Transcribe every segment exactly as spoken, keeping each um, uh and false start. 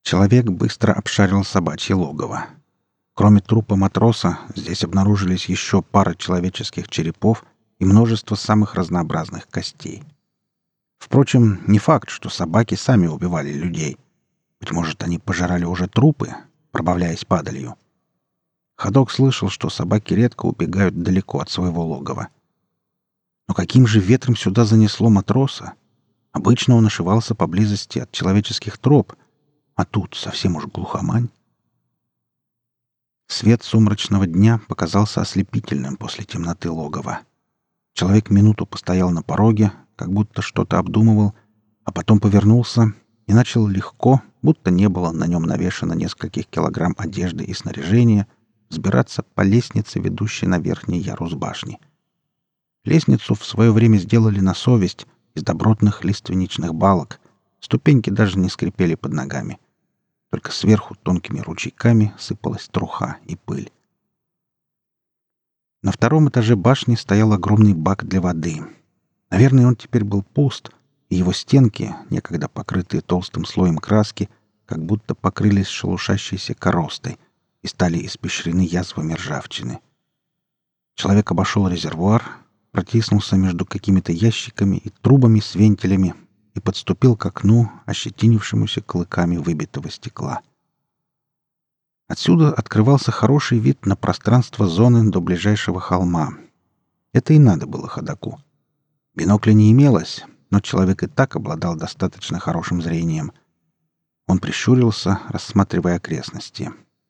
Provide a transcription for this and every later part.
Человек быстро обшарил собачье логово. Кроме трупа матроса, здесь обнаружились еще пара человеческих черепов и множество самых разнообразных костей. Впрочем, не факт, что собаки сами убивали людей. Быть может, они пожирали уже трупы, пробавляясь падалью. Ходок слышал, что собаки редко убегают далеко от своего логова. Но каким же ветром сюда занесло матроса? Обычно он ошивался поблизости от человеческих троп, а тут совсем уж глухомань. Свет сумрачного дня показался ослепительным после темноты логова. Человек минуту постоял на пороге, как будто что-то обдумывал, а потом повернулся и начал легко, будто не было на нем навешано нескольких килограмм одежды и снаряжения, взбираться по лестнице, ведущей на верхний ярус башни. Лестницу в свое время сделали на совесть из добротных лиственничных балок. Ступеньки даже не скрипели под ногами. Только сверху тонкими ручейками сыпалась труха и пыль. На втором этаже башни стоял огромный бак для воды. Наверное, он теперь был пуст, и его стенки, некогда покрытые толстым слоем краски, как будто покрылись шелушащейся коростой и стали испещрены язвами ржавчины. Человек обошел резервуар, протиснулся между какими-то ящиками и трубами с вентилями и подступил к окну, ощетинившемуся клыками выбитого стекла. Отсюда открывался хороший вид на пространство зоны до ближайшего холма. Это и надо было ходоку. Бинокля не имелось, но человек и так обладал достаточно хорошим зрением. Он прищурился, рассматривая окрестности.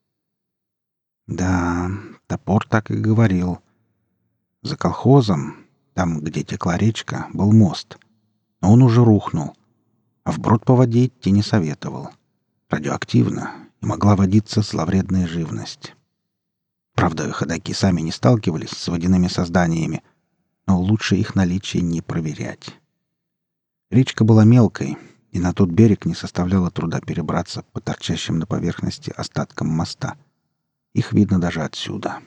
Да, топор так и говорил. За колхозом, там, где текла речка, был мост. Но он уже рухнул, а вброд по воде идти не советовал. Радиоактивно, и могла водиться зловредная живность. Правда, ходоки сами не сталкивались с водяными созданиями, но лучше их наличие не проверять. Речка была мелкой, и на тот берег не составляло труда перебраться по торчащим на поверхности остаткам моста. Их видно даже отсюда.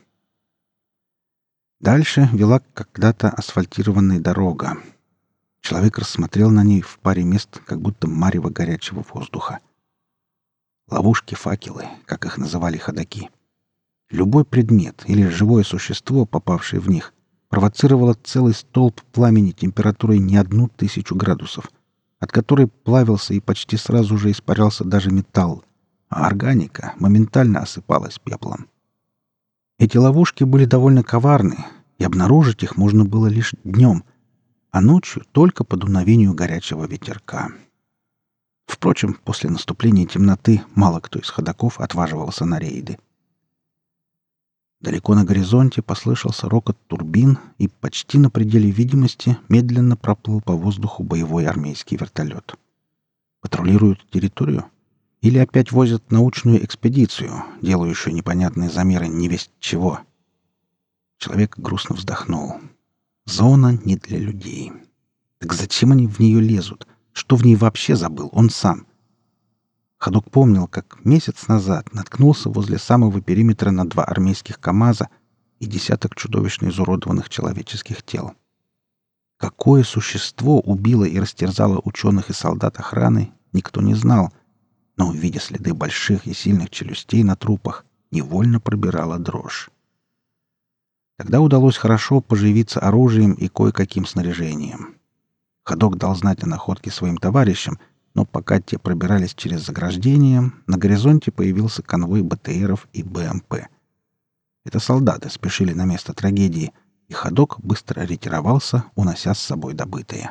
Дальше вела когда-то асфальтированная дорога. Человек рассмотрел на ней в паре мест, как будто марево горячего воздуха. Ловушки-факелы, как их называли ходоки. Любой предмет или живое существо, попавшее в них, провоцировало целый столб пламени температурой не одну тысячу градусов, от которой плавился и почти сразу же испарялся даже металл, а органика моментально осыпалась пеплом. Эти ловушки были довольно коварны, и обнаружить их можно было лишь днем, а ночью только по дуновению горячего ветерка. Впрочем, после наступления темноты мало кто из ходоков отваживался на рейды. Далеко на горизонте послышался рокот турбин, и почти на пределе видимости медленно проплыл по воздуху боевой армейский вертолет. Патрулируют территорию? Или опять возят научную экспедицию, делающую непонятные замеры невесть чего? Человек грустно вздохнул. Зона не для людей. Так зачем они в нее лезут? Что в ней вообще забыл он сам? Ходок помнил, как месяц назад наткнулся возле самого периметра на два армейских КАМАЗа и десяток чудовищно изуродованных человеческих тел. Какое существо убило и растерзало ученых и солдат охраны, никто не знал, но, увидя следы больших и сильных челюстей на трупах, невольно пробирала дрожь. Тогда удалось хорошо поживиться оружием и кое-каким снаряжением. Ходок дал знать о находке своим товарищам, но пока те пробирались через заграждение, на горизонте появился конвой БТРов и БМП. Это солдаты спешили на место трагедии, и ходок быстро ретировался, унося с собой добытое.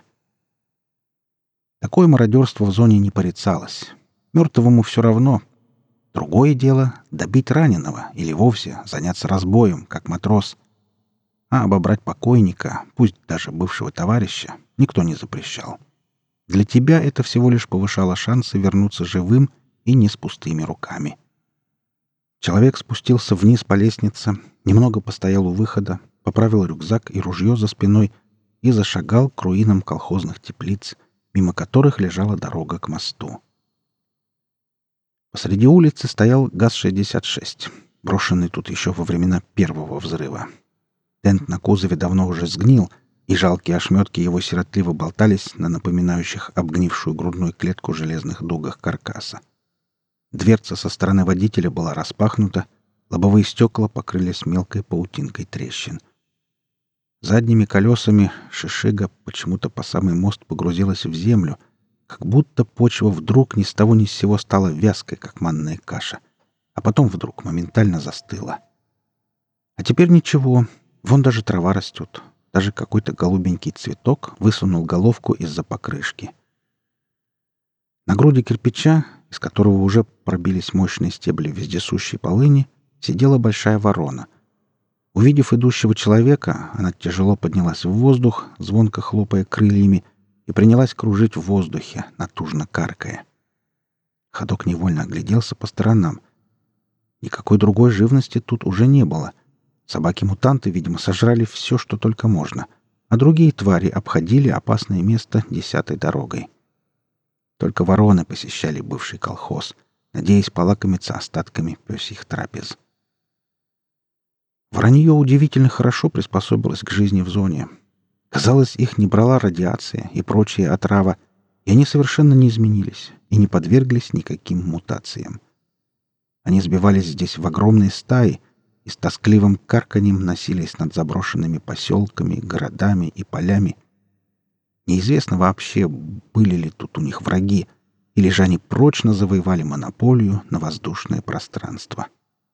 Такое мародерство в зоне не порицалось. Мертвому все равно. Другое дело — добить раненого или вовсе заняться разбоем, как матрос. А обобрать покойника, пусть даже бывшего товарища, никто не запрещал. Для тебя это всего лишь повышало шансы вернуться живым и не с пустыми руками. Человек спустился вниз по лестнице, немного постоял у выхода, поправил рюкзак и ружье за спиной и зашагал к руинам колхозных теплиц, мимо которых лежала дорога к мосту. Посреди улицы стоял ГАЗ шестьдесят шесть, брошенный тут еще во времена первого взрыва. Тент на кузове давно уже сгнил, и жалкие ошметки его сиротливо болтались на напоминающих обгнившую грудную клетку железных дугах каркаса. Дверца со стороны водителя была распахнута, лобовые стекла покрылись мелкой паутинкой трещин. Задними колесами шишига почему-то по самый мост погрузилась в землю, как будто почва вдруг ни с того ни с сего стала вязкой, как манная каша, а потом вдруг моментально застыла. А теперь ничего, вон даже трава растет, даже какой-то голубенький цветок высунул головку из-за покрышки. На груди кирпича, из которого уже пробились мощные стебли вездесущей полыни, сидела большая ворона. Увидев идущего человека, она тяжело поднялась в воздух, звонко хлопая крыльями, и принялась кружить в воздухе, натужно каркая. Ходок невольно огляделся по сторонам. Никакой другой живности тут уже не было. Собаки-мутанты, видимо, сожрали все, что только можно, а другие твари обходили опасное место десятой дорогой. Только вороны посещали бывший колхоз, надеясь полакомиться остатками пёсьих трапез. Воронье удивительно хорошо приспособилось к жизни в зоне. Казалось, их не брала радиация и прочая отрава, и они совершенно не изменились и не подверглись никаким мутациям. Они сбивались здесь в огромные стаи и с тоскливым карканьем носились над заброшенными поселками, городами и полями. Неизвестно вообще, были ли тут у них враги, или же они прочно завоевали монополию на воздушное пространство.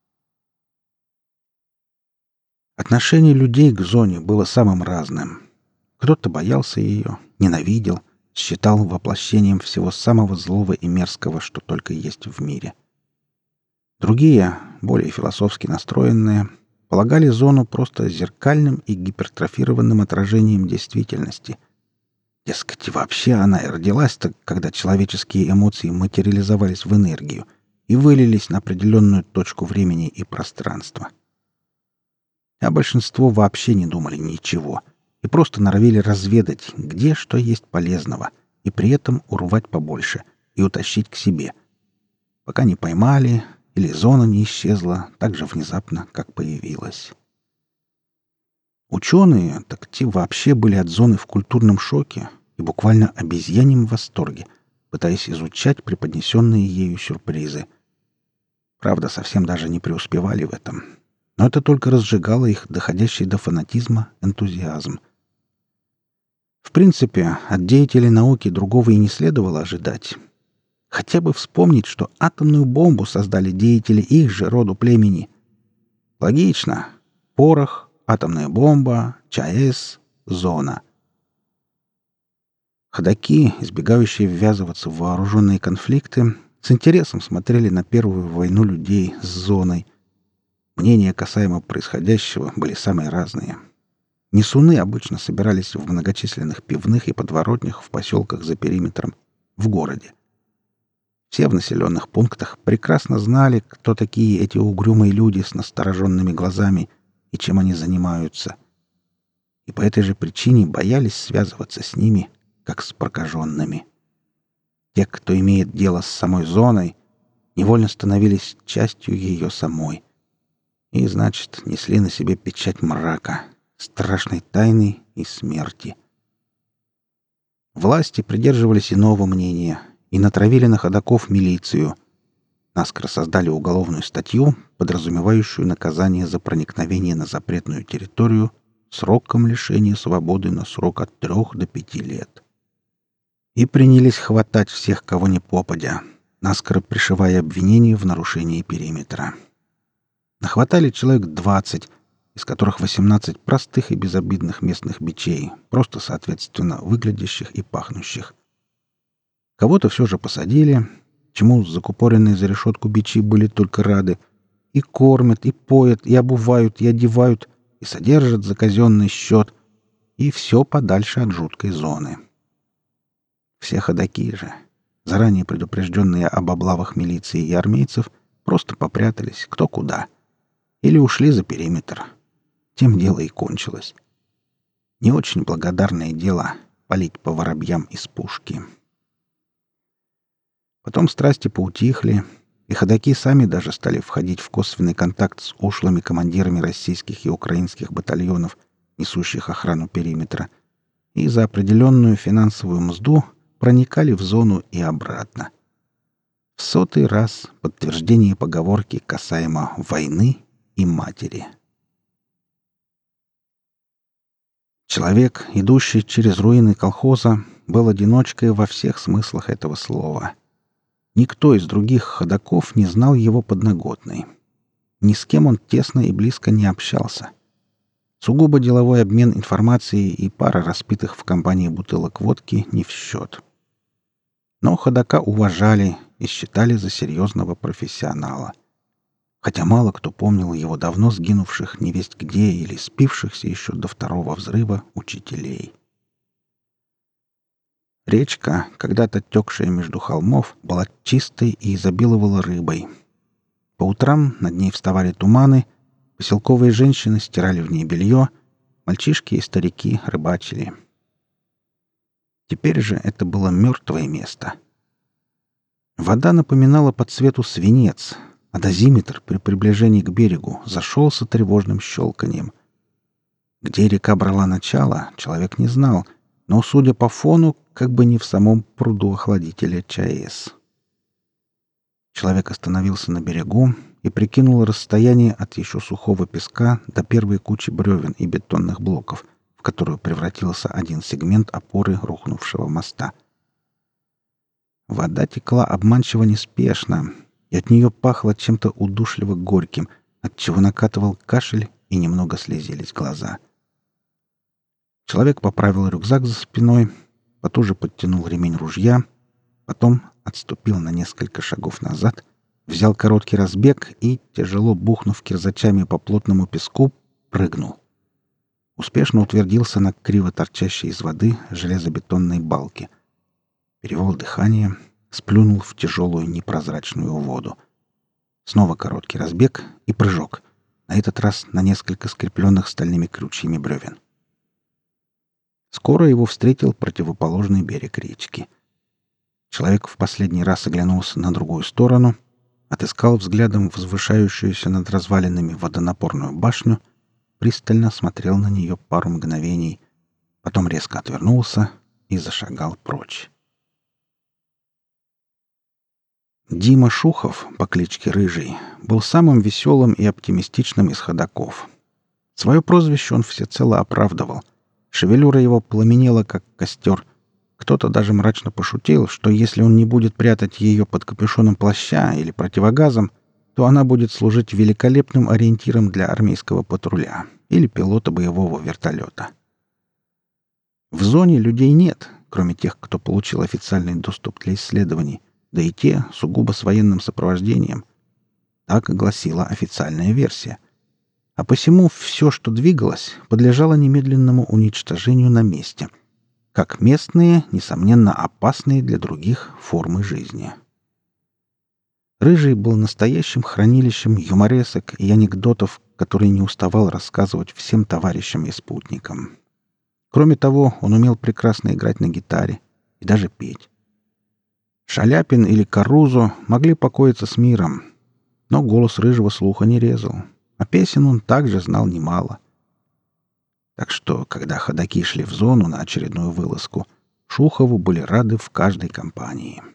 Отношение людей к зоне было самым разным. Кто-то боялся ее, ненавидел, считал воплощением всего самого злого и мерзкого, что только есть в мире. Другие, более философски настроенные, полагали зону просто зеркальным и гипертрофированным отражением действительности. Дескать, вообще она и родилась-то, когда человеческие эмоции материализовались в энергию и вылились на определенную точку времени и пространства. А большинство вообще не думали ничего и просто норовили разведать, где что есть полезного, и при этом урвать побольше и утащить к себе, пока не поймали или зона не исчезла так же внезапно, как появилась. Ученые, так те вообще были от зоны в культурном шоке и буквально обезьяньем восторге, пытаясь изучать преподнесенные ею сюрпризы. Правда, совсем даже не преуспевали в этом. Но это только разжигало их доходящий до фанатизма энтузиазм. В принципе, от деятелей науки другого и не следовало ожидать. Хотя бы вспомнить, что атомную бомбу создали деятели их же роду племени. Логично. Порох, атомная бомба, ЧАЭС, зона. Ходаки, избегающие ввязываться в вооруженные конфликты, с интересом смотрели на первую войну людей с зоной. Мнения касаемо происходящего были самые разные. Несуны обычно собирались в многочисленных пивных и подворотнях в поселках за периметром, в городе. Все в населенных пунктах прекрасно знали, кто такие эти угрюмые люди с настороженными глазами и чем они занимаются. И по этой же причине боялись связываться с ними, как с прокаженными. Те, кто имеет дело с самой зоной, невольно становились частью ее самой. И, значит, несли на себе печать мрака, страшной тайны и смерти. Власти придерживались иного мнения и натравили на ходоков милицию. Наскоро создали уголовную статью, подразумевающую наказание за проникновение на запретную территорию сроком лишения свободы на срок от трех до пяти лет. И принялись хватать всех, кого ни попадя, наскоро пришивая обвинения в нарушении периметра. Нахватали человек двадцать, из которых восемнадцать простых и безобидных местных бичей, просто соответственно выглядящих и пахнущих. Кого-то все же посадили, чему закупоренные за решетку бичи были только рады, и кормят, и поят, и обувают, и одевают, и содержат за казенный счет, и все подальше от жуткой зоны. Все ходаки же, заранее предупрежденные об облавах милиции и армейцев, просто попрятались кто куда. Или ушли за периметр. Тем дело и кончилось. Не очень благодарное дело — палить по воробьям из пушки. Потом страсти поутихли, и ходаки сами даже стали входить в косвенный контакт с ушлыми командирами российских и украинских батальонов, несущих охрану периметра, и за определенную финансовую мзду проникали в зону и обратно. В в сотый раз подтверждение поговорки касаемо войны и матери. Человек, идущий через руины колхоза, был одиночкой во всех смыслах этого слова. Никто из других ходоков не знал его подноготной. Ни с кем он тесно и близко не общался. Сугубо деловой обмен информацией и пара распитых в компании бутылок водки не в счет. Но ходока уважали и считали за серьезного профессионала. Хотя мало кто помнил его давно сгинувших невесть где или спившихся еще до второго взрыва учителей. Речка, когда-то текшая между холмов, была чистой и изобиловала рыбой. По утрам над ней вставали туманы, поселковые женщины стирали в ней белье, мальчишки и старики рыбачили. Теперь же это было мертвое место. Вода напоминала по цвету свинец, а дозиметр при приближении к берегу зашелся тревожным щелканьем. Где река брала начало, человек не знал, но, судя по фону, как бы не в самом пруду охладителя ЧАЭС. Человек остановился на берегу и прикинул расстояние от еще сухого песка до первой кучи бревен и бетонных блоков, в которую превратился один сегмент опоры рухнувшего моста. Вода текла обманчиво неспешно, и от нее пахло чем-то удушливо горьким, отчего накатывал кашель и немного слезились глаза. Человек поправил рюкзак за спиной, потуже подтянул ремень ружья, потом отступил на несколько шагов назад, взял короткий разбег и, тяжело бухнув кирзачами по плотному песку, прыгнул. Успешно утвердился на криво торчащей из воды железобетонной балке. Перевел дыхание, сплюнул в тяжелую непрозрачную воду. Снова короткий разбег и прыжок, на этот раз на несколько скрепленных стальными крючьями бревен. Скоро его встретил противоположный берег речки. Человек в последний раз оглянулся на другую сторону, отыскал взглядом возвышающуюся над развалинами водонапорную башню, пристально смотрел на нее пару мгновений, потом резко отвернулся и зашагал прочь. Дима Шухов по кличке Рыжий был самым веселым и оптимистичным из ходоков. Свое прозвище он всецело оправдывал. Шевелюра его пламенела, как костер. Кто-то даже мрачно пошутил, что если он не будет прятать ее под капюшоном плаща или противогазом, то она будет служить великолепным ориентиром для армейского патруля или пилота боевого вертолета. В зоне людей нет, кроме тех, кто получил официальный доступ для исследований, да и те сугубо с военным сопровождением. Так гласила официальная версия. А посему все, что двигалось, подлежало немедленному уничтожению на месте, как местные, несомненно опасные для других формы жизни. Рыжий был настоящим хранилищем юморесок и анекдотов, которые не уставал рассказывать всем товарищам и спутникам. Кроме того, он умел прекрасно играть на гитаре и даже петь. Шаляпин или Карузо могли покоиться с миром, но голос Рыжего слуха не резал, а песен он также знал немало. Так что, когда ходаки шли в зону на очередную вылазку, Шухову были рады в каждой компании.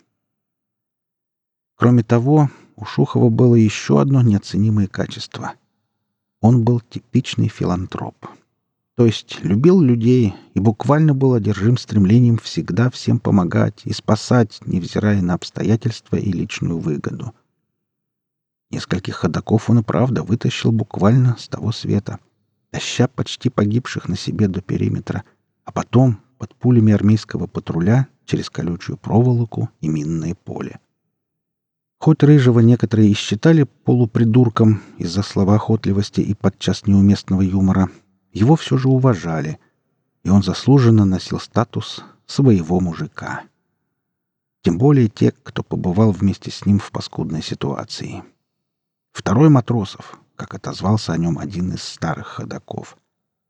Кроме того, у Шухова было еще одно неоценимое качество. Он был типичный филантроп. То есть любил людей и буквально был одержим стремлением всегда всем помогать и спасать, невзирая на обстоятельства и личную выгоду. Нескольких ходоков он и правда вытащил буквально с того света, таща почти погибших на себе до периметра, а потом под пулями армейского патруля через колючую проволоку и минное поле. Хоть Рыжего некоторые и считали полупридурком из-за словоохотливости и подчас неуместного юмора, его все же уважали, и он заслуженно носил статус своего мужика. Тем более те, кто побывал вместе с ним в паскудной ситуации. Второй Матросов, как отозвался о нем один из старых ходоков.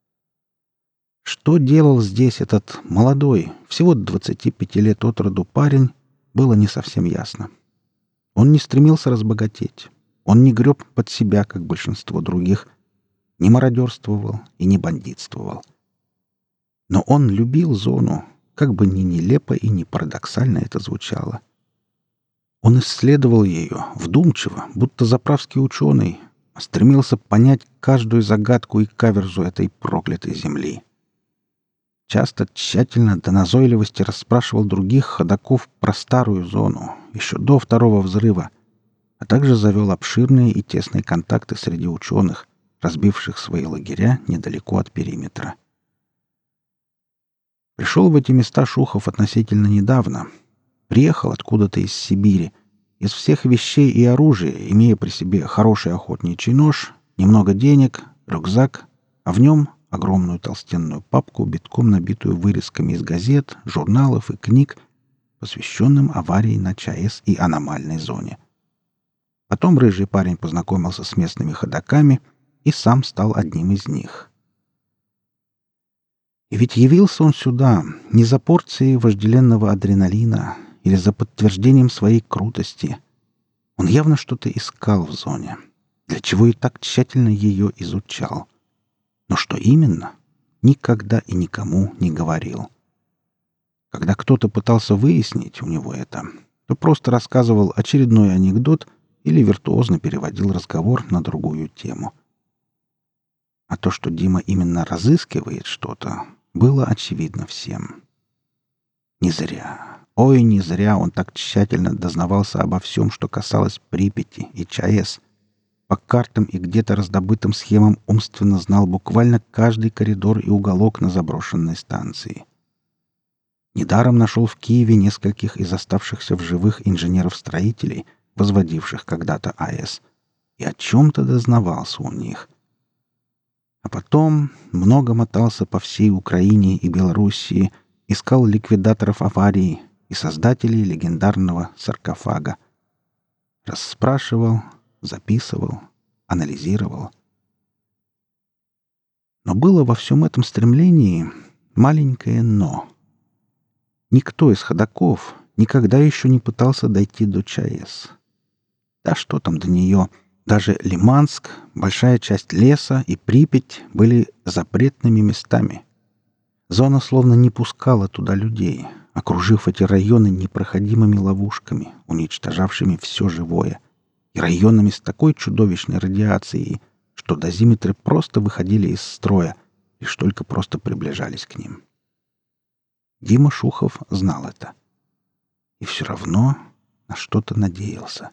Что делал здесь этот молодой, всего двадцати пяти лет от роду парень, было не совсем ясно. Он не стремился разбогатеть, он не греб под себя, как большинство других, не мародерствовал и не бандитствовал. Но он любил зону, как бы ни нелепо и ни парадоксально это звучало. Он исследовал ее вдумчиво, будто заправский ученый, стремился понять каждую загадку и каверзу этой проклятой земли. Часто тщательно до назойливости расспрашивал других ходоков про старую зону, еще до второго взрыва, а также завел обширные и тесные контакты среди ученых, разбивших свои лагеря недалеко от периметра. Пришел в эти места Шухов относительно недавно. Приехал откуда-то из Сибири, из всех вещей и оружия, имея при себе хороший охотничий нож, немного денег, рюкзак, а в нем огромную толстенную папку, битком набитую вырезками из газет, журналов и книг, посвященным аварии на ЧАЭС и аномальной зоне. Потом рыжий парень познакомился с местными ходоками и сам стал одним из них. И ведь явился он сюда не за порцией вожделенного адреналина или за подтверждением своей крутости. Он явно что-то искал в зоне, для чего и так тщательно ее изучал. Но что именно, никогда и никому не говорил. Когда кто-то пытался выяснить у него это, то просто рассказывал очередной анекдот или виртуозно переводил разговор на другую тему. А то, что Дима именно разыскивает что-то, было очевидно всем. Не зря, ой, не зря он так тщательно дознавался обо всем, что касалось Припяти и ЧАЭС. По картам и где-то раздобытым схемам умственно знал буквально каждый коридор и уголок на заброшенной станции. Недаром нашел в Киеве нескольких из оставшихся в живых инженеров-строителей, возводивших когда-то АЭС, и о чем-то дознавался у них. А потом много мотался по всей Украине и Белоруссии, искал ликвидаторов аварии и создателей легендарного саркофага. Расспрашивал, записывал, анализировал. Но было во всем этом стремлении маленькое «но». Никто из ходоков никогда еще не пытался дойти до ЧАЭС. Да что там до нее? Даже Лиманск, большая часть леса и Припять были запретными местами. Зона словно не пускала туда людей, окружив эти районы непроходимыми ловушками, уничтожавшими все живое, и районами с такой чудовищной радиацией, что дозиметры просто выходили из строя, лишь только просто приближались к ним. Дима Шухов знал это. И все равно на что-то надеялся.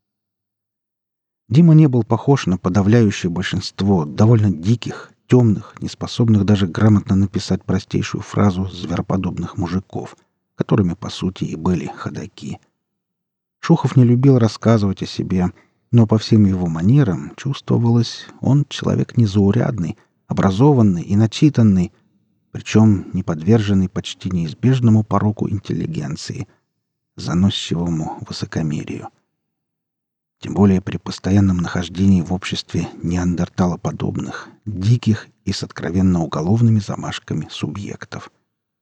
Дима не был похож на подавляющее большинство довольно диких, темных, неспособных даже грамотно написать простейшую фразу звероподобных мужиков, которыми, по сути, и были ходаки. Шухов не любил рассказывать о себе, но по всем его манерам чувствовалось, он человек незаурядный, образованный и начитанный, причем не подверженный почти неизбежному пороку интеллигенции, заносчивому высокомерию. Тем более при постоянном нахождении в обществе неандерталоподобных, диких и с откровенно уголовными замашками субъектов.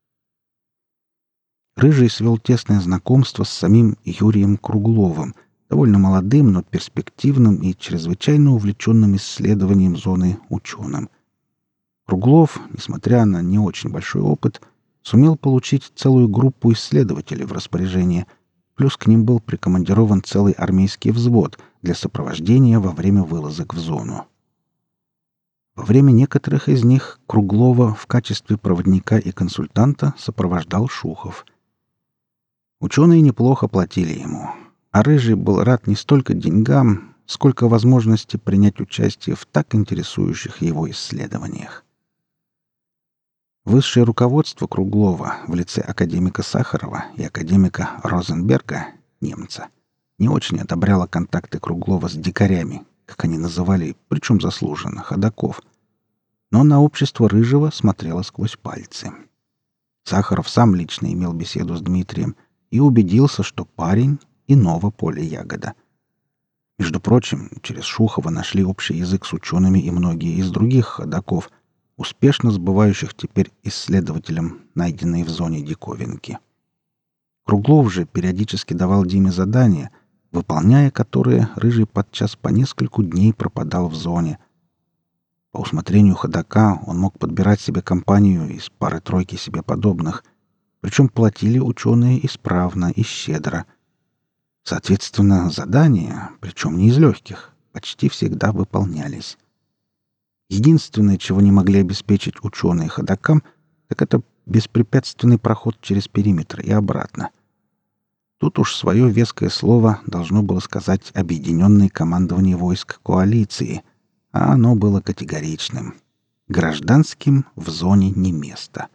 Рыжий свел тесное знакомство с самим Юрием Кругловым, довольно молодым, но перспективным и чрезвычайно увлеченным исследованием зоны ученым. Круглов, несмотря на не очень большой опыт, сумел получить целую группу исследователей в распоряжение, плюс к ним был прикомандирован целый армейский взвод для сопровождения во время вылазок в зону. Во время некоторых из них Круглова в качестве проводника и консультанта сопровождал Шухов. Ученые неплохо платили ему, а Рыжий был рад не столько деньгам, сколько возможности принять участие в так интересующих его исследованиях. Высшее руководство Круглова в лице академика Сахарова и академика Розенберга, немца, не очень одобряло контакты Круглова с дикарями, как они называли, причем заслуженно, ходоков. Но на общество Рыжего смотрело сквозь пальцы. Сахаров сам лично имел беседу с Дмитрием и убедился, что парень — иного поля ягода. Между прочим, через Шухова нашли общий язык с учеными и многие из других ходоков, успешно сбывающих теперь исследователям найденные в зоне диковинки. Круглов же периодически давал Диме задания, выполняя которые Рыжий подчас по нескольку дней пропадал в зоне. По усмотрению ходока он мог подбирать себе компанию из пары-тройки себе подобных, причем платили ученые исправно и щедро. Соответственно, задания, причем не из легких, почти всегда выполнялись. Единственное, чего не могли обеспечить ученые ходокам, так это беспрепятственный проход через периметр и обратно. Тут уж свое веское слово должно было сказать объединенное командование войск коалиции, а оно было категоричным. Гражданским в зоне не место.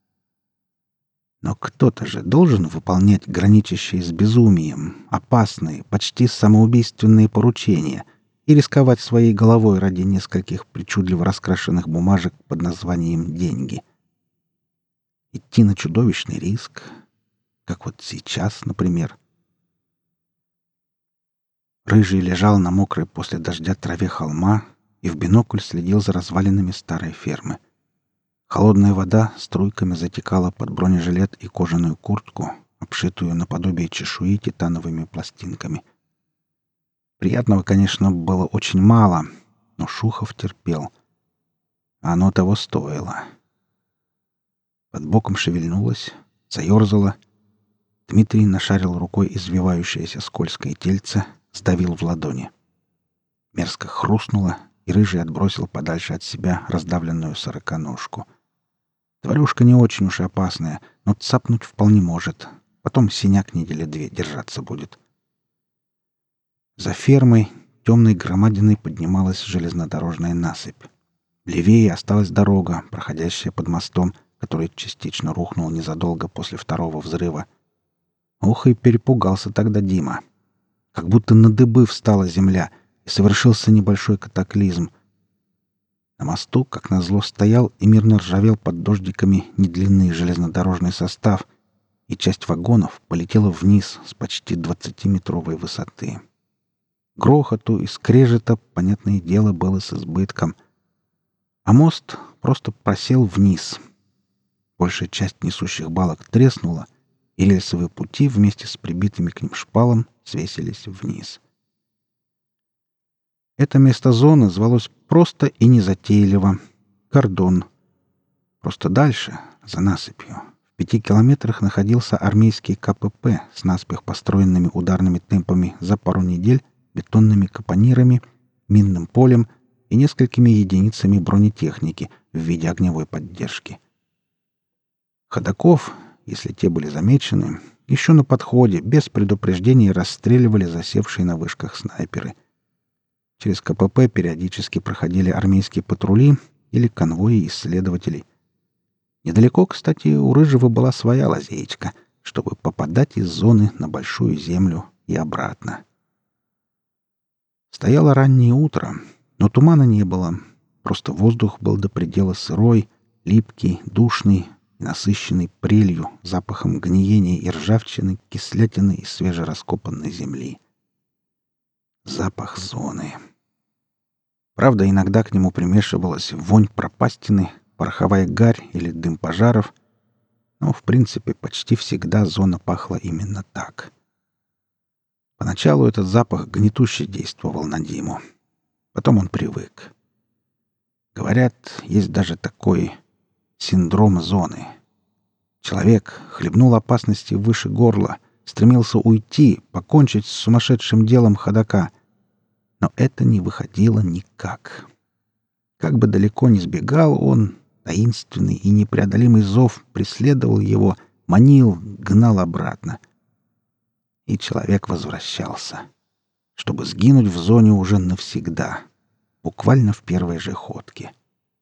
Но кто-то же должен выполнять граничащие с безумием, опасные, почти самоубийственные поручения и рисковать своей головой ради нескольких причудливо раскрашенных бумажек под названием «деньги». Идти на чудовищный риск, как вот сейчас, например. Рыжий лежал на мокрой после дождя траве холма и в бинокль следил за развалинами старой фермы. Холодная вода струйками затекала под бронежилет и кожаную куртку, обшитую наподобие чешуи титановыми пластинками. Приятного, конечно, было очень мало, но Шухов терпел. А оно того стоило. Под боком шевельнулось, заерзало. Дмитрий нашарил рукой извивающееся скользкое тельце, сдавил в ладони. Мерзко хрустнуло, и Рыжий отбросил подальше от себя раздавленную сороконожку. Тварюшка не очень уж и опасная, но цапнуть вполне может. Потом синяк недели две держаться будет. За фермой темной громадиной поднималась железнодорожная насыпь. Левее осталась дорога, проходящая под мостом, который частично рухнул незадолго после второго взрыва. Ох, и перепугался тогда Дима. Как будто на дыбы встала земля, и совершился небольшой катаклизм. На мосту, как назло, стоял и мирно ржавел под дождиками недлинный железнодорожный состав, и часть вагонов полетела вниз с почти двадцатиметровой высоты. Грохоту и скрежета, понятное дело, было с избытком. А мост просто просел вниз. Большая часть несущих балок треснула, и рельсовые пути вместе с прибитыми к ним шпалом свесились вниз. Это место зоны звалось просто и незатейливо — кордон. Просто дальше, за насыпью, в пяти километрах находился армейский ка пэ пэ с наспех построенными ударными темпами за пару недель, бетонными капонирами, минным полем и несколькими единицами бронетехники в виде огневой поддержки. Ходоков, если те были замечены, еще на подходе, без предупреждения расстреливали засевшие на вышках снайперы. Через ка пэ пэ периодически проходили армейские патрули или конвои исследователей. Недалеко, кстати, у Рыжего была своя лазеечка, чтобы попадать из зоны на Большую Землю и обратно. Стояло раннее утро, но тумана не было. Просто воздух был до предела сырой, липкий, душный и насыщенный прелью, запахом гниения и ржавчины, кислятины и свежераскопанной земли. Запах зоны. Правда, иногда к нему примешивалась вонь пропастины, пороховая гарь или дым пожаров, но, в принципе, почти всегда зона пахла именно так. Поначалу этот запах гнетуще действовал на Диму. Потом он привык. Говорят, есть даже такой синдром зоны. Человек хлебнул опасности выше горла, стремился уйти, покончить с сумасшедшим делом ходока. Но это не выходило никак. Как бы далеко ни сбегал он, таинственный и непреодолимый зов преследовал его, манил, гнал обратно. И человек возвращался, чтобы сгинуть в зоне уже навсегда, буквально в первой же ходке.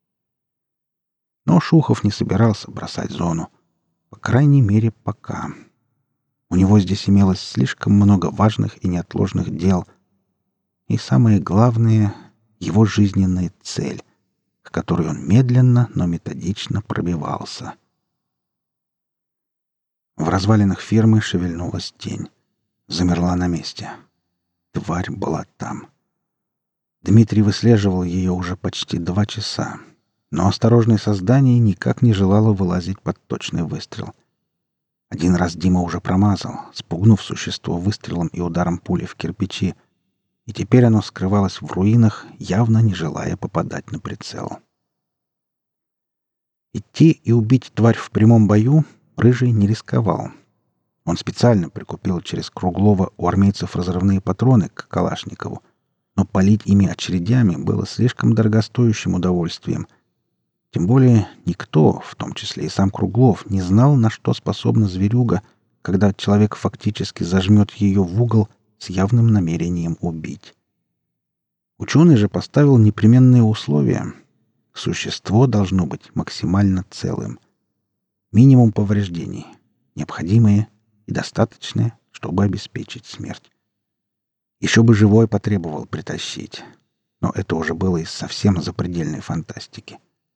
Но Шухов не собирался бросать зону, по крайней мере, пока. У него здесь имелось слишком много важных и неотложных дел — и самое главное — его жизненная цель, к которой он медленно, но методично пробивался. В развалинах фермы шевельнулась тень. Замерла на месте. Тварь была там. Дмитрий выслеживал ее уже почти два часа, но осторожное создание никак не желало вылазить под точный выстрел. Один раз Дима уже промазал, спугнув существо выстрелом и ударом пули в кирпичи, и теперь оно скрывалось в руинах, явно не желая попадать на прицел. Идти и убить тварь в прямом бою Рыжий не рисковал. Он специально прикупил через Круглова у армейцев разрывные патроны к Калашникову, но палить ими очередями было слишком дорогостоящим удовольствием. Тем более никто, в том числе и сам Круглов, не знал, на что способна зверюга, когда человек фактически зажмет ее в угол с явным намерением убить. Ученый же поставил непременные условия. Существо должно быть максимально целым. Минимум повреждений, необходимые и достаточные, чтобы обеспечить смерть. Еще бы живой потребовал притащить, но это уже было из совсем запредельной фантастики.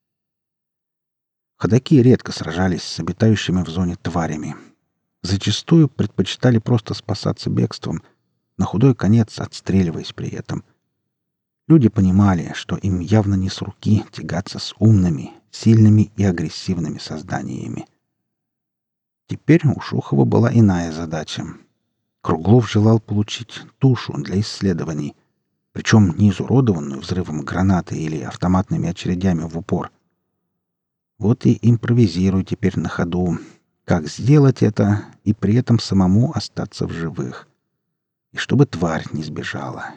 Ходаки редко сражались с обитающими в зоне тварями. Зачастую предпочитали просто спасаться бегством, на худой конец отстреливаясь при этом. Люди понимали, что им явно не с руки тягаться с умными, сильными и агрессивными созданиями. Теперь у Шухова была иная задача. Круглов желал получить тушу для исследований, причем не изуродованную взрывом гранаты или автоматными очередями в упор. Вот и импровизируй теперь на ходу, как сделать это и при этом самому остаться в живых. И чтобы тварь не сбежала.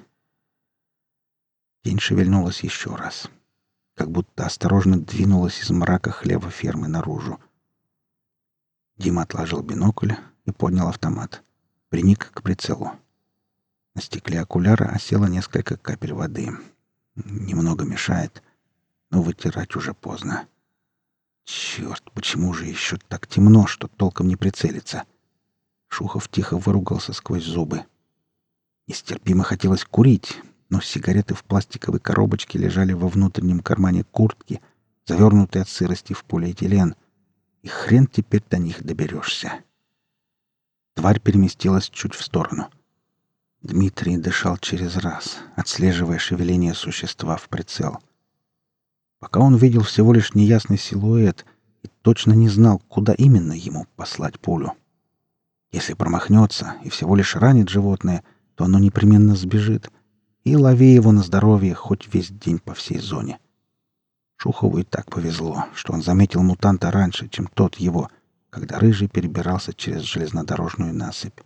Тень шевельнулась еще раз, как будто осторожно двинулась из мрака хлева фермы наружу. Дима отложил бинокль и поднял автомат. Приник к прицелу. На стекле окуляра осело несколько капель воды. Немного мешает, но вытирать уже поздно. Черт, почему же еще так темно, что толком не прицелиться? Шухов тихо выругался сквозь зубы. Нестерпимо хотелось курить, но сигареты в пластиковой коробочке лежали во внутреннем кармане куртки, завернутые от сырости в полиэтилен, и хрен теперь до них доберешься. Тварь переместилась чуть в сторону. Дмитрий дышал через раз, отслеживая шевеление существа в прицел. Пока он видел всего лишь неясный силуэт и точно не знал, куда именно ему послать пулю. Если промахнется и всего лишь ранит животное, то оно непременно сбежит, и лови его на здоровье хоть весь день по всей зоне. Шухову и так повезло, что он заметил мутанта раньше, чем тот его, когда Рыжий перебирался через железнодорожную насыпь.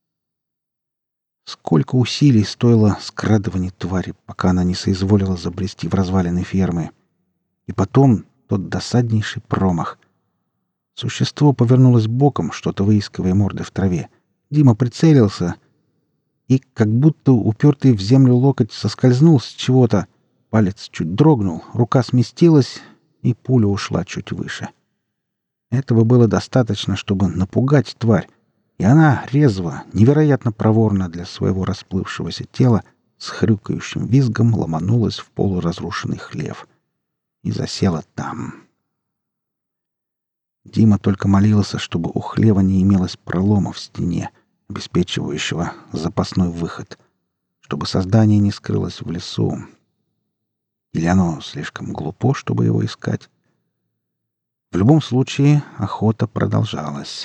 Сколько усилий стоило скрадывание твари, пока она не соизволила забрести в развалины фермы. И потом тот досаднейший промах. Существо повернулось боком, что-то выискивая мордой в траве. Дима прицелился, и как будто упертый в землю локоть соскользнул с чего-то. Палец чуть дрогнул, рука сместилась, и пуля ушла чуть выше. Этого было достаточно, чтобы напугать тварь, и она резво, невероятно проворно для своего расплывшегося тела, с хрюкающим визгом ломанулась в полуразрушенный хлев и засела там. Дима только молился, чтобы у хлева не имелось пролома в стене, обеспечивающего запасной выход, чтобы создание не скрылось в лесу. Или оно слишком глупо, чтобы его искать? В любом случае, охота продолжалась.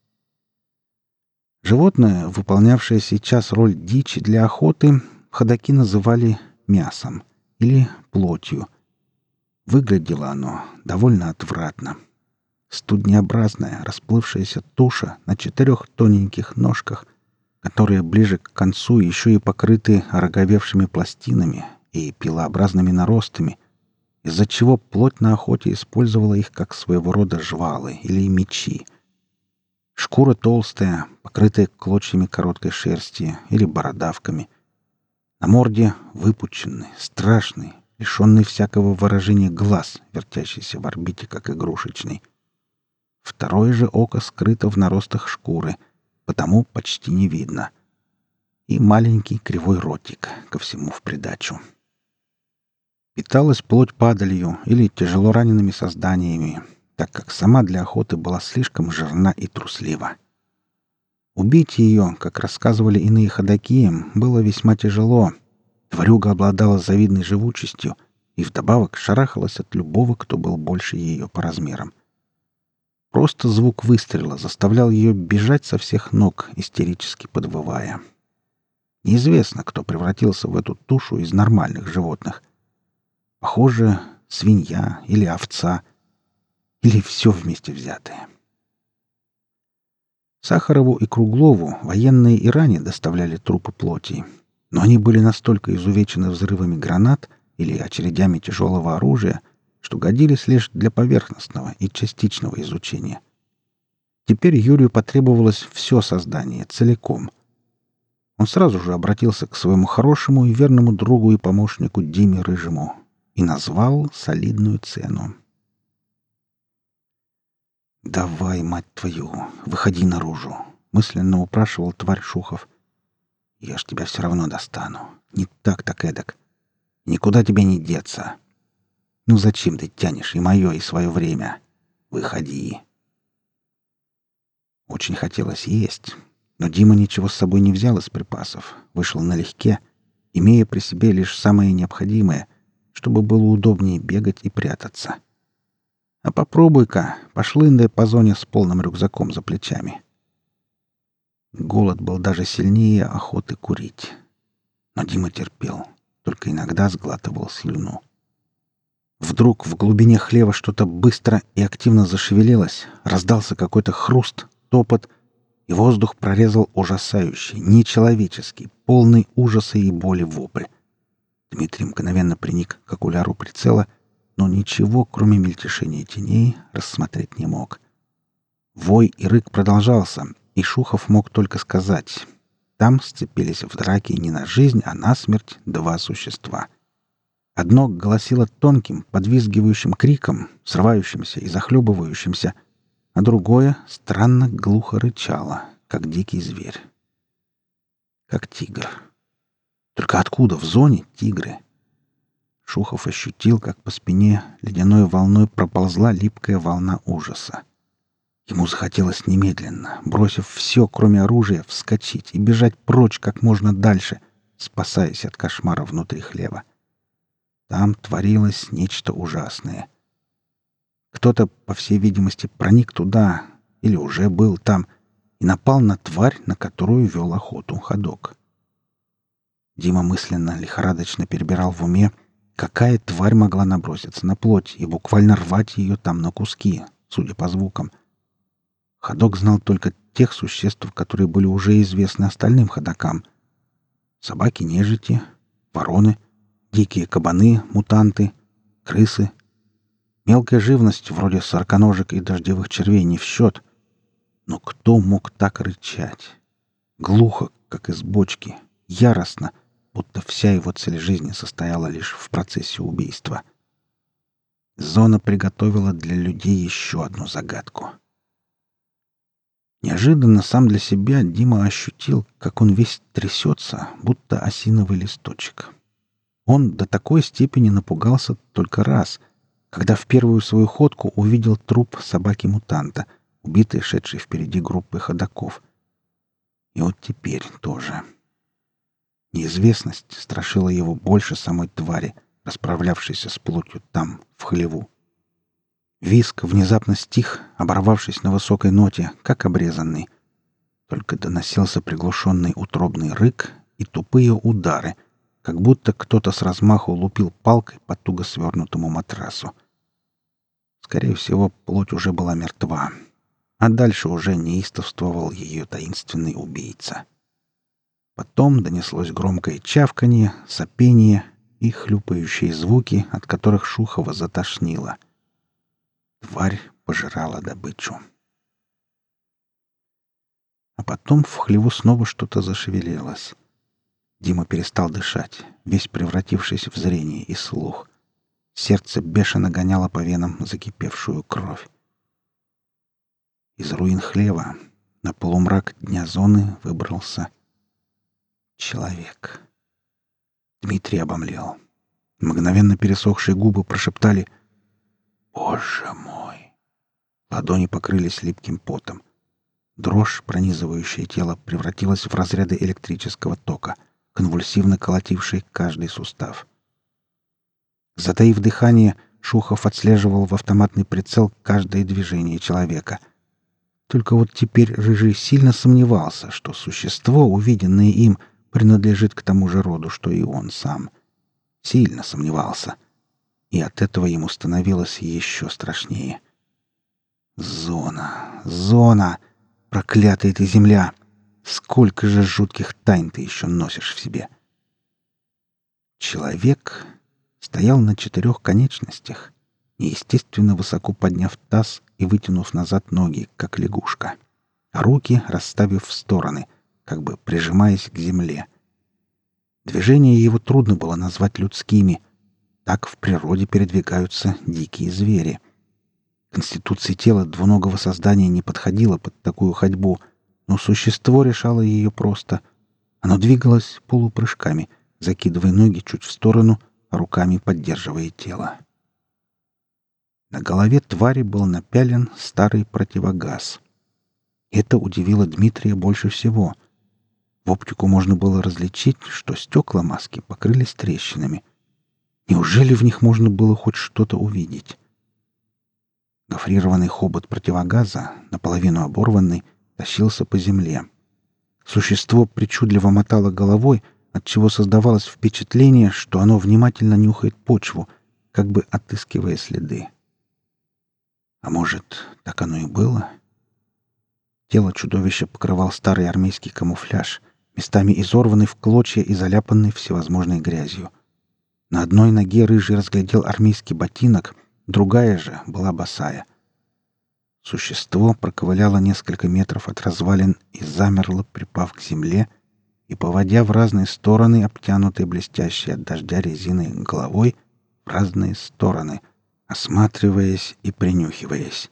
Животное, выполнявшее сейчас роль дичи для охоты, ходаки называли мясом или плотью. Выглядело оно довольно отвратно. Студнеобразная, расплывшаяся туша на четырех тоненьких ножках, которые ближе к концу еще и покрыты ороговевшими пластинами и пилообразными наростами, из-за чего плоть на охоте использовала их как своего рода жвалы или мечи. Шкура толстая, покрытая клочьями короткой шерсти или бородавками. На морде выпученный, страшный, лишенный всякого выражения глаз, вертящийся в орбите, как игрушечный. Второе же око скрыто в наростах шкуры, потому почти не видно. И маленький кривой ротик ко всему в придачу. Питалась плоть падалью или тяжело ранеными созданиями, так как сама для охоты была слишком жирна и труслива. Убить ее, как рассказывали иные ходаки, было весьма тяжело. Тварюга обладала завидной живучестью и вдобавок шарахалась от любого, кто был больше ее по размерам. Просто звук выстрела заставлял ее бежать со всех ног, истерически подвывая. Неизвестно, кто превратился в эту тушу из нормальных животных. Похоже, свинья или овца, или все вместе взятое. Сахарову и Круглову военные и ранее доставляли трупы плоти, но они были настолько изувечены взрывами гранат или очередями тяжелого оружия, что годились лишь для поверхностного и частичного изучения. Теперь Юрию потребовалось все создание целиком. Он сразу же обратился к своему хорошему и верному другу и помощнику Диме Рыжему и назвал солидную цену. «Давай, мать твою, выходи наружу!» — мысленно упрашивал тварь Шухов. «Я ж тебя все равно достану. Не так, так эдак. Никуда тебе не деться. Ну зачем ты тянешь и мое, и свое время? Выходи!» Очень хотелось есть, но Дима ничего с собой не взял из припасов, вышел налегке, имея при себе лишь самое необходимое, чтобы было удобнее бегать и прятаться. А попробуй-ка, пошлындай по зоне с полным рюкзаком за плечами. Голод был даже сильнее охоты курить. Но Дима терпел, только иногда сглатывал слюну. Вдруг в глубине хлева что-то быстро и активно зашевелилось, раздался какой-то хруст, топот, и воздух прорезал ужасающий, нечеловеческий, полный ужаса и боли вопль. Дмитрий мгновенно приник к окуляру прицела, но ничего, кроме мельтешения теней, рассмотреть не мог. Вой и рык продолжался, и Шухов мог только сказать: там сцепились в драке не на жизнь, а на смерть два существа. Одно голосило тонким, подвизгивающим криком, срывающимся и захлебывающимся, а другое странно глухо рычало, как дикий зверь. Как тигр. Только откуда в зоне тигры? Шухов ощутил, как по спине ледяной волной проползла липкая волна ужаса. Ему захотелось немедленно, бросив все, кроме оружия, вскочить и бежать прочь как можно дальше, спасаясь от кошмара внутри хлева. Там творилось нечто ужасное. Кто-то, по всей видимости, проник туда или уже был там и напал на тварь, на которую вел охоту ходок. Дима мысленно лихорадочно перебирал в уме, какая тварь могла наброситься на плоть и буквально рвать ее там на куски, судя по звукам. Ходок знал только тех существ, которые были уже известны остальным ходокам. Собаки-нежити, вороны, дикие кабаны, мутанты, крысы. Мелкая живность, вроде сороконожек и дождевых червей, не в счет. Но кто мог так рычать? Глухо, как из бочки, яростно, будто вся его цель жизни состояла лишь в процессе убийства. Зона приготовила для людей еще одну загадку. Неожиданно сам для себя Дима ощутил, как он весь трясется, будто осиновый листочек. Он до такой степени напугался только раз, когда в первую свою ходку увидел труп собаки-мутанта, убитой шедшей впереди группы ходоков. И вот теперь тоже. Неизвестность страшила его больше самой твари, расправлявшейся с плотью там, в хлеву. Визг внезапно стих, оборвавшись на высокой ноте, как обрезанный. Только доносился приглушенный утробный рык и тупые удары, как будто кто-то с размаху лупил палкой по туго свернутому матрасу. Скорее всего, плоть уже была мертва, а дальше уже неистовствовал ее таинственный убийца. Потом донеслось громкое чавканье, сопение и хлюпающие звуки, от которых Шухова затошнило. Тварь пожирала добычу. А потом в хлеву снова что-то зашевелилось. Дима перестал дышать, весь превратившись в зрение и слух. Сердце бешено гоняло по венам закипевшую кровь. Из руин хлева на полумрак дня зоны выбрался человек. Дмитрий обомлел. Мгновенно пересохшие губы прошептали: «Боже мой!» Ладони покрылись липким потом. Дрожь, пронизывающая тело, превратилась в разряды электрического тока, конвульсивно колотивший каждый сустав. Затаив дыхание, Шухов отслеживал в автоматный прицел каждое движение человека. Только вот теперь Рыжий сильно сомневался, что существо, увиденное им, принадлежит к тому же роду, что и он сам. Сильно сомневался. И от этого ему становилось еще страшнее. Зона! Зона! Проклятая ты земля! Сколько же жутких тайн ты еще носишь в себе!» Человек стоял на четырех конечностях, неестественно высоко подняв таз и вытянув назад ноги, как лягушка, а руки расставив в стороны, как бы прижимаясь к земле. Движения его трудно было назвать людскими. Так в природе передвигаются дикие звери. Конституция тела двуногого создания не подходила под такую ходьбу, но существо решало ее просто. Оно двигалось полупрыжками, закидывая ноги чуть в сторону, а руками поддерживая тело. На голове твари был напялен старый противогаз. Это удивило Дмитрия больше всего. В оптику можно было различить, что стекла маски покрылись трещинами. Неужели в них можно было хоть что-то увидеть? Гофрированный хобот противогаза, наполовину оборванный, тащился по земле. Существо причудливо мотало головой, отчего создавалось впечатление, что оно внимательно нюхает почву, как бы отыскивая следы. А может, так оно и было? Тело чудовища покрывал старый армейский камуфляж, местами изорванный в клочья и заляпанный всевозможной грязью. На одной ноге Рыжий разглядел армейский ботинок, другая же была босая. Существо проковыляло несколько метров от развалин и замерло, припав к земле и поводя в разные стороны обтянутой блестящей от дождя резиной головой в разные стороны, осматриваясь и принюхиваясь.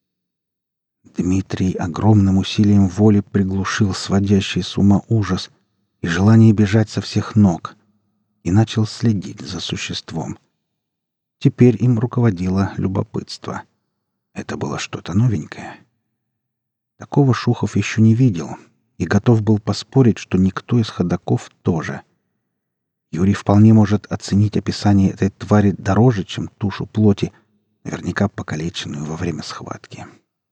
Дмитрий огромным усилием воли приглушил сводящий с ума ужас и желание бежать со всех ног и начал следить за существом. Теперь им руководило любопытство. Это было что-то новенькое. Такого Шухов еще не видел и готов был поспорить, что никто из ходоков тоже. Юрий вполне может оценить описание этой твари дороже, чем тушу плоти, наверняка покалеченную во время схватки.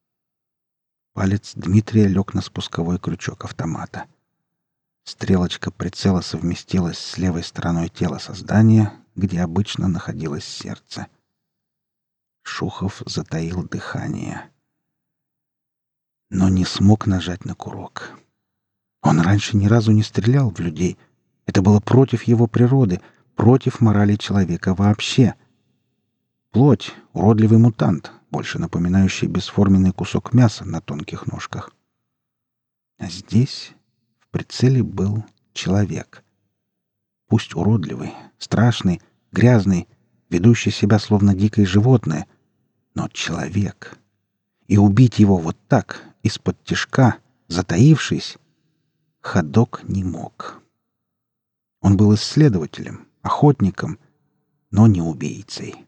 Палец Дмитрия лег на спусковой крючок автомата. Стрелочка прицела совместилась с левой стороной тела создания, где обычно находилось сердце. Шухов затаил дыхание. Но не смог нажать на курок. Он раньше ни разу не стрелял в людей. Это было против его природы, против морали человека вообще. Плоть — уродливый мутант, больше напоминающий бесформенный кусок мяса на тонких ножках. А здесь в прицеле был человек. Пусть уродливый, страшный, грязный, ведущий себя словно дикое животное, но человек. И убить его вот так, из-под тишка, затаившись, ходок не мог. Он был исследователем, охотником, но не убийцей.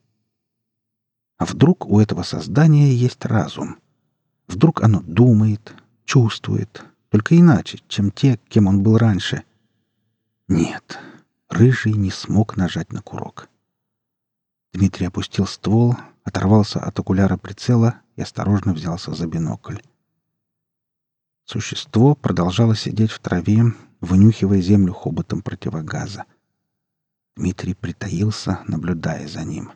А вдруг у этого создания есть разум? Вдруг оно думает, чувствует, только иначе, чем те, кем он был раньше? Нет, Рыжий не смог нажать на курок. Дмитрий опустил ствол, оторвался от окуляра прицела и осторожно взялся за бинокль. Существо продолжало сидеть в траве, вынюхивая землю хоботом противогаза. Дмитрий притаился, наблюдая за ним.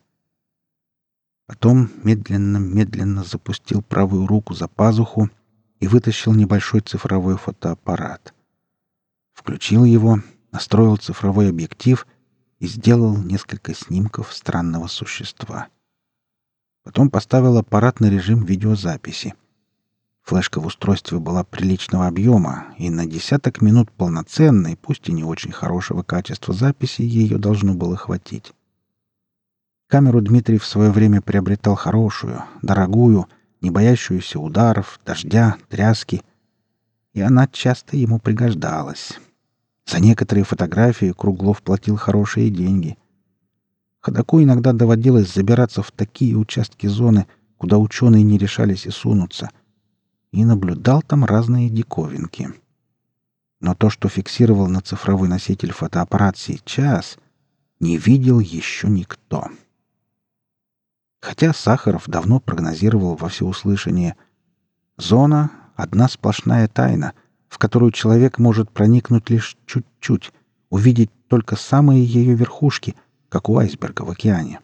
Потом медленно-медленно запустил правую руку за пазуху и вытащил небольшой цифровой фотоаппарат. Включил его, настроил цифровой объектив и сделал несколько снимков странного существа. Потом поставил аппарат на режим видеозаписи. Флешка в устройстве была приличного объема, и на десяток минут полноценной, пусть и не очень хорошего качества записи, ее должно было хватить. Камеру Дмитрий в свое время приобретал хорошую, дорогую, не боящуюся ударов, дождя, тряски, и она часто ему пригождалась. За некоторые фотографии Круглов платил хорошие деньги. Ходоку иногда доводилось забираться в такие участки зоны, куда ученые не решались и сунуться, и наблюдал там разные диковинки. Но то, что фиксировал на цифровой носитель фотоаппарат сейчас, не видел еще никто. Хотя Сахаров давно прогнозировал во всеуслышание: зона — одна сплошная тайна, в которую человек может проникнуть лишь чуть-чуть, увидеть только самые ее верхушки, как у айсберга в океане.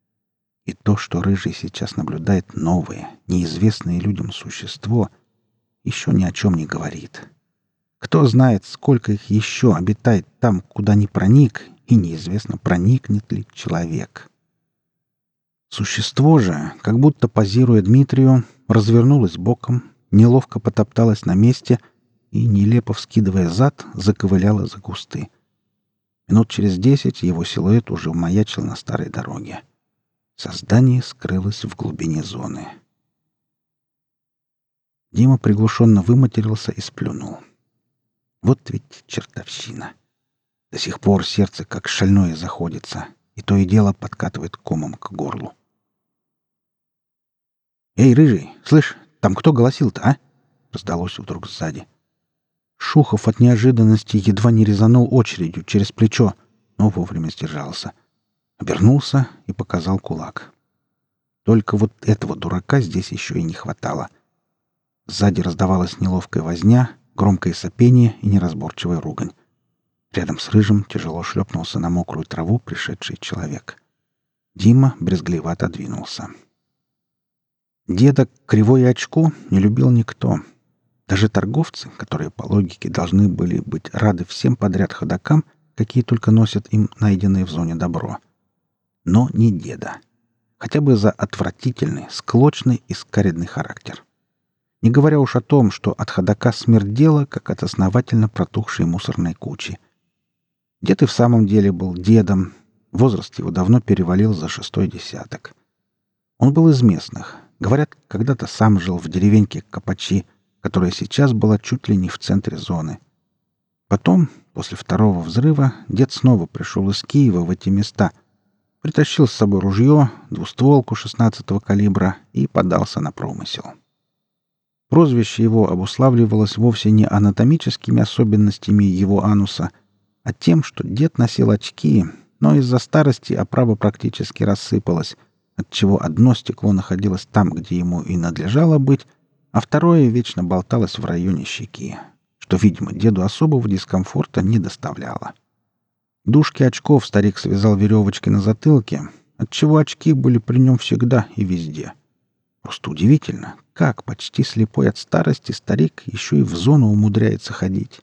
И то, что Рыжий сейчас наблюдает новое, неизвестное людям существо, еще ни о чем не говорит. Кто знает, сколько их еще обитает там, куда не проник, и неизвестно, проникнет ли человек. Существо же, как будто позируя Дмитрию, развернулось боком, неловко потопталось на месте и, нелепо вскидывая зад, заковыляло за кусты. Минут через десять его силуэт уже маячил на старой дороге. Создание скрылось в глубине зоны. Дима приглушенно выматерился и сплюнул. Вот ведь чертовщина. До сих пор сердце как шальное заходится, и то и дело подкатывает комом к горлу. «Эй, рыжий, слышь, там кто голосил-то, а?» — раздалось вдруг сзади. Шухов от неожиданности едва не резанул очередью через плечо, но вовремя сдержался. Обернулся и показал кулак. Только вот этого дурака здесь еще и не хватало. Сзади раздавалась неловкая возня, громкое сопение и неразборчивая ругань. Рядом с Рыжим тяжело шлепнулся на мокрую траву пришедший человек. Дима брезгливо отодвинулся. Деда Кривое Очко не любил никто. Даже торговцы, которые по логике должны были быть рады всем подряд ходокам, какие только носят им найденное в зоне добро. Но не деда. Хотя бы за отвратительный, склочный и скаредный характер. Не говоря уж о том, что от ходока смердело, как от основательно протухшей мусорной кучи. Дед и в самом деле был дедом. Возраст его давно перевалил за шестой десяток. Он был из местных. Говорят, когда-то сам жил в деревеньке Копачи, которая сейчас была чуть ли не в центре зоны. Потом, после второго взрыва, дед снова пришел из Киева в эти места, притащил с собой ружье, двустволку шестнадцатого калибра и подался на промысел. Прозвище его обуславливалось вовсе не анатомическими особенностями его ануса, а тем, что дед носил очки, но из-за старости оправа практически рассыпалась, отчего одно стекло находилось там, где ему и надлежало быть, а второе вечно болталось в районе щеки, что, видимо, деду особого дискомфорта не доставляло. Дужки очков старик связал веревочкой на затылке, отчего очки были при нем всегда и везде. Просто удивительно, как почти слепой от старости старик еще и в зону умудряется ходить.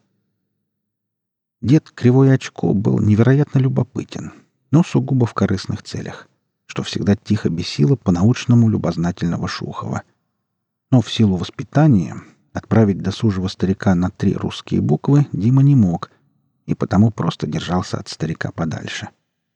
Дед Кривое Очко был невероятно любопытен, но сугубо в корыстных целях, что всегда тихо бесило по-научному любознательного Шухова. Но в силу воспитания отправить досужего старика на три русские буквы Дима не мог, и потому просто держался от старика подальше.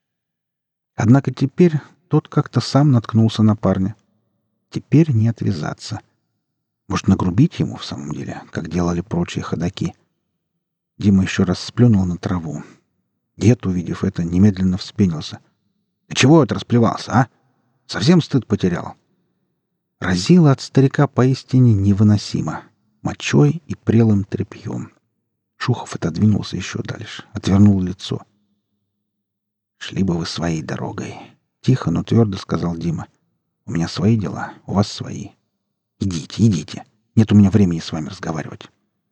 Однако теперь тот как-то сам наткнулся на парня. Теперь не отвязаться. Может, нагрубить ему в самом деле, как делали прочие ходаки? Дима еще раз сплюнул на траву. Дед, увидев это, немедленно вспенился. «Ты чего это расплевался, а? Совсем стыд потерял?» Разило от старика поистине невыносимо. Мочой и прелым тряпьем. Шухов отодвинулся еще дальше, отвернул лицо. «Шли бы вы своей дорогой», — тихо, но твердо сказал Дима. «У меня свои дела, у вас свои. Идите, идите. Нет у меня времени с вами разговаривать».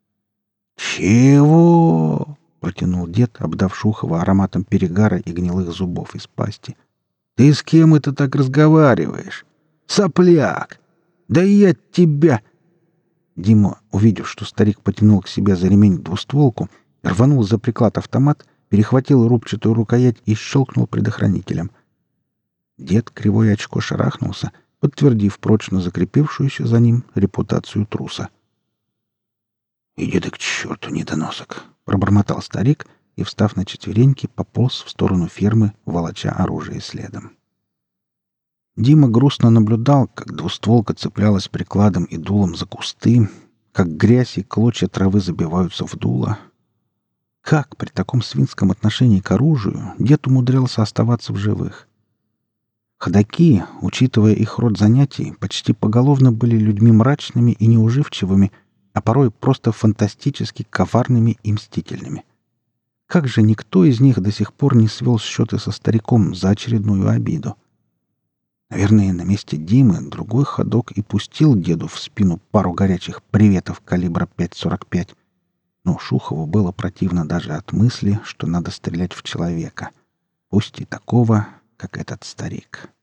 «Чего?» — протянул дед, обдав Шухова ароматом перегара и гнилых зубов из пасти. «Ты с кем это так разговариваешь? Сопляк! Да я тебя...» Дима, увидев, что старик потянул к себе за ремень двустволку, рванул за приклад автомат, перехватил рубчатую рукоять и щелкнул предохранителем. Дед Кривое Очко шарахнулся, подтвердив прочно закрепившуюся за ним репутацию труса. «Иди ты к черту, недоносок!» — пробормотал старик и, встав на четвереньки, пополз в сторону фермы, волоча оружие следом. Дима грустно наблюдал, как двустволка цеплялась прикладом и дулом за кусты, как грязь и клочья травы забиваются в дуло. Как при таком свинском отношении к оружию дед умудрялся оставаться в живых? Ходаки, учитывая их род занятий, почти поголовно были людьми мрачными и неуживчивыми, а порой просто фантастически коварными и мстительными. Как же никто из них до сих пор не свел счеты со стариком за очередную обиду? Наверное, на месте Димы другой ходок и пустил деду в спину пару горячих приветов калибра пять сорок пять. Но Шухову было противно даже от мысли, что надо стрелять в человека, пусть и такого, как этот старик.